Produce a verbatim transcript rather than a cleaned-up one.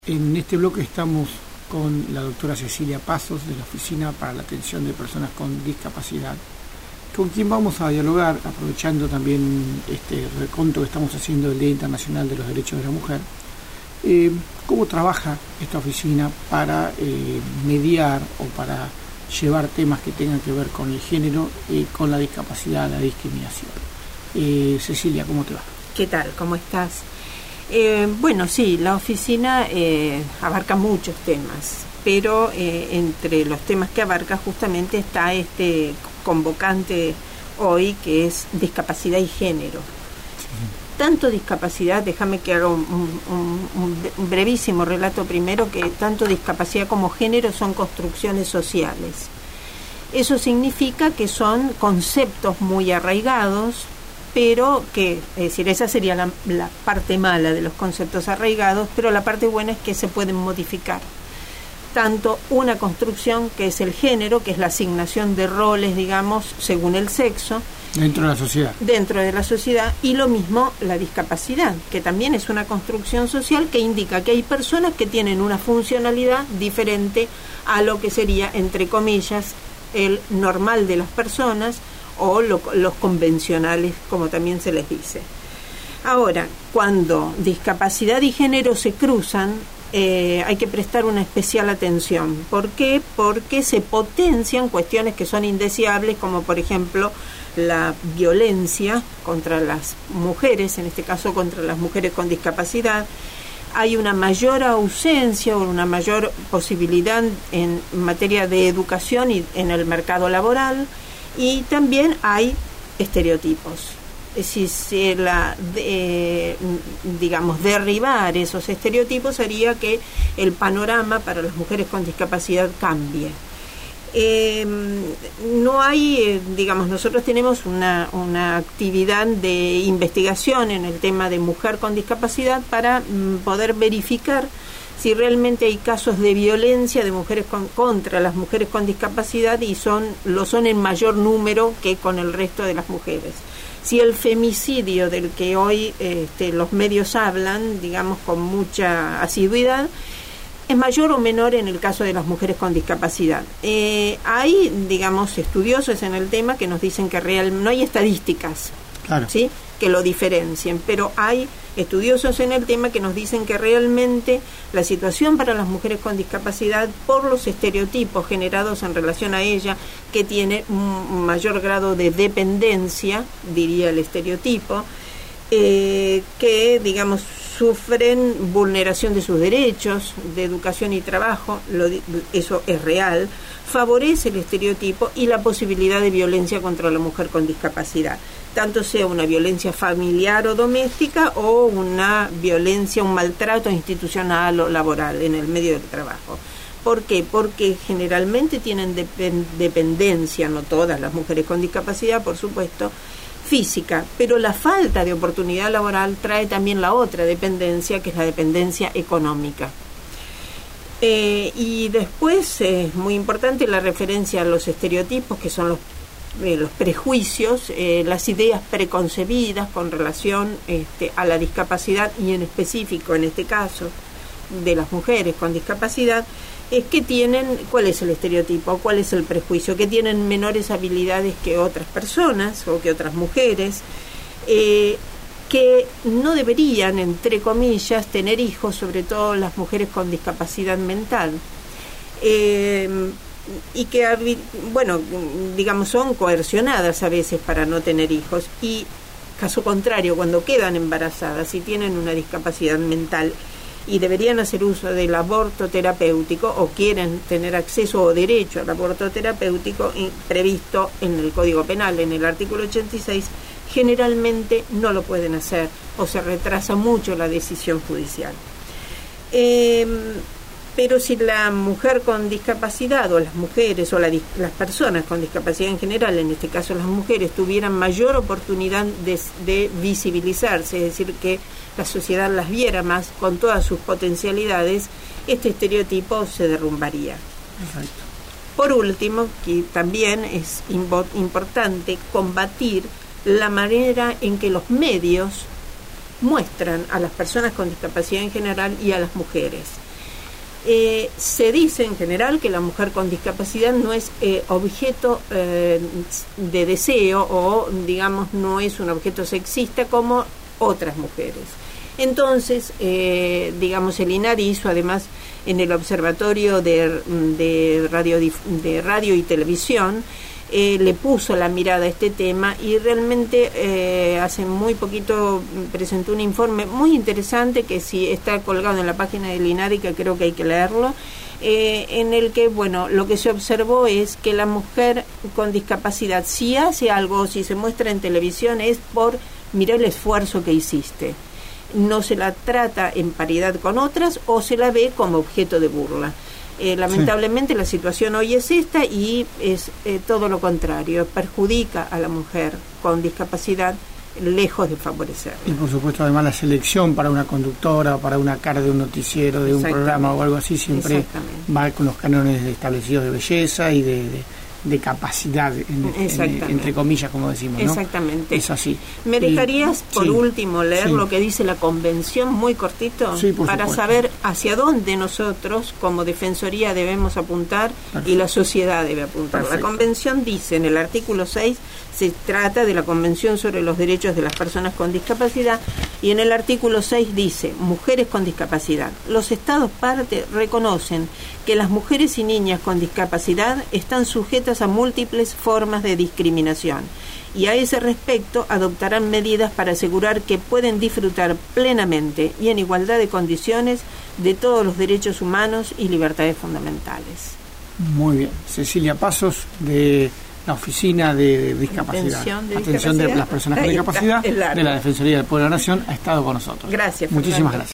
En este bloque estamos con la doctora Cecilia Pasos de la Oficina para la Atención de Personas con Discapacidad, con quien vamos a dialogar, aprovechando también este reconto que estamos haciendo del Día Internacional de los Derechos de la Mujer, eh, cómo trabaja esta oficina para eh, mediar o para llevar temas que tengan que ver con el género, eh, con la discapacidad, la discriminación. Eh, Cecilia, ¿cómo te va? ¿Qué tal? ¿Cómo estás? Eh, bueno, sí, la oficina eh, abarca muchos temas, pero eh, entre los temas que abarca justamente está este convocante hoy, que es discapacidad y género. Sí. Tanto discapacidad, déjame que haga un, un, un brevísimo relato primero, que tanto discapacidad como género son construcciones sociales. Eso significa que son conceptos muy arraigados, pero que, es decir, esa sería la, la parte mala de los conceptos arraigados, pero la parte buena es que se pueden modificar. Tanto una construcción, que es el género, que es la asignación de roles, digamos, según el sexo. Dentro de la sociedad. Dentro de la sociedad, y lo mismo la discapacidad, que también es una construcción social que indica que hay personas que tienen una funcionalidad diferente a lo que sería, entre comillas, el normal de las personas, o lo, los convencionales, como también se les dice. Ahora, cuando discapacidad y género se cruzan, eh, hay que prestar una especial atención. ¿Por qué? Porque se potencian cuestiones que son indeseables, como por ejemplo la violencia contra las mujeres, en este caso contra las mujeres con discapacidad. Hay una mayor ausencia o una mayor posibilidad en materia de educación y en el mercado laboral. Y también hay estereotipos. Si se la, de, digamos, derribar esos estereotipos haría que el panorama para las mujeres con discapacidad cambie. Eh, no hay, eh, digamos, nosotros tenemos una, una actividad de investigación en el tema de mujer con discapacidad para mm, poder verificar si realmente hay casos de violencia de mujeres con, contra las mujeres con discapacidad, y son lo son en mayor número que con el resto de las mujeres. Si el femicidio del que hoy este, los medios hablan, digamos, con mucha asiduidad, es mayor o menor en el caso de las mujeres con discapacidad. Eh, hay, digamos, estudiosos en el tema que nos dicen que real, no hay estadísticas, claro, ¿sí?, que lo diferencien, pero hay estudiosos en el tema que nos dicen que realmente la situación para las mujeres con discapacidad, por los estereotipos generados en relación a ella, que tiene un mayor grado de dependencia, diría el estereotipo, eh, que, digamos, sufren vulneración de sus derechos de educación y trabajo, lo, eso es real, favorece el estereotipo y la posibilidad de violencia contra la mujer con discapacidad, tanto sea una violencia familiar o doméstica o una violencia, un maltrato institucional o laboral en el medio del trabajo. ¿Por qué? Porque generalmente tienen depend- dependencia, no todas las mujeres con discapacidad, por supuesto, física, pero la falta de oportunidad laboral trae también la otra dependencia, que es la dependencia económica. Eh, y después es eh, muy importante la referencia a los estereotipos, que son los, eh, los prejuicios, eh, las ideas preconcebidas con relación este, a la discapacidad, y en específico en este caso de las mujeres con discapacidad, es que tienen, ¿cuál es el estereotipo? ¿Cuál es el prejuicio? Que tienen menores habilidades que otras personas o que otras mujeres, eh, que no deberían, entre comillas, tener hijos, sobre todo las mujeres con discapacidad mental, eh, y que, bueno, digamos, son coercionadas a veces para no tener hijos, y caso contrario, cuando quedan embarazadas y tienen una discapacidad mental y deberían hacer uso del aborto terapéutico, o quieren tener acceso o derecho al aborto terapéutico previsto en el Código Penal, en el artículo ochenta y seis, generalmente no lo pueden hacer o se retrasa mucho la decisión judicial. Eh, pero si la mujer con discapacidad, o las mujeres, o la, las personas con discapacidad en general, en este caso las mujeres, tuvieran mayor oportunidad de, de visibilizarse, es decir, que la sociedad las viera más con todas sus potencialidades, este estereotipo se derrumbaría. Perfecto. Por último, que también es imbo- importante combatir la manera en que los medios muestran a las personas con discapacidad en general y a las mujeres. Eh, se dice en general que la mujer con discapacidad no es eh, objeto eh, de deseo o, digamos, no es un objeto sexista como otras mujeres. Entonces, eh, digamos, el INADI hizo además en el Observatorio de, de, radio, de Radio y Televisión, eh, le puso la mirada a este tema y realmente eh, hace muy poquito presentó un informe muy interesante que sí está colgado en la página del INADI, que creo que hay que leerlo, eh, en el que, bueno, lo que se observó es que la mujer con discapacidad, si hace algo, si se muestra en televisión, es por mirar el esfuerzo que hiciste. No se la trata en paridad con otras o se la ve como objeto de burla. Eh, lamentablemente sí. La situación hoy es esta y es eh, todo lo contrario, perjudica a la mujer con discapacidad lejos de favorecer. Y por supuesto además la selección para una conductora, para una cara de un noticiero, de un programa o algo así, siempre va con los cánones establecidos de belleza y de... de de capacidad, en, en, entre comillas, como decimos, ¿no? Exactamente. Es así. ¿Me dejarías, y, por sí, último, leer sí. lo que dice la Convención, muy cortito? Sí, por para supuesto. Saber hacia dónde nosotros, como Defensoría, debemos apuntar. Perfecto. Y la sociedad debe apuntar. Perfecto. La Convención dice, en el artículo seis, se trata de la Convención sobre los Derechos de las Personas con Discapacidad, y en el artículo seis dice, mujeres con discapacidad. Los Estados parte reconocen que las mujeres y niñas con discapacidad están sujetas a múltiples formas de discriminación y a ese respecto adoptarán medidas para asegurar que pueden disfrutar plenamente y en igualdad de condiciones de todos los derechos humanos y libertades fundamentales. Muy bien. Cecilia Pasos, de la Oficina de Discapacidad, Atención de, Atención discapacidad. de las Personas con Discapacidad, de la Defensoría del Pueblo de la Nación, ha estado con nosotros. Gracias. Muchísimas gracias.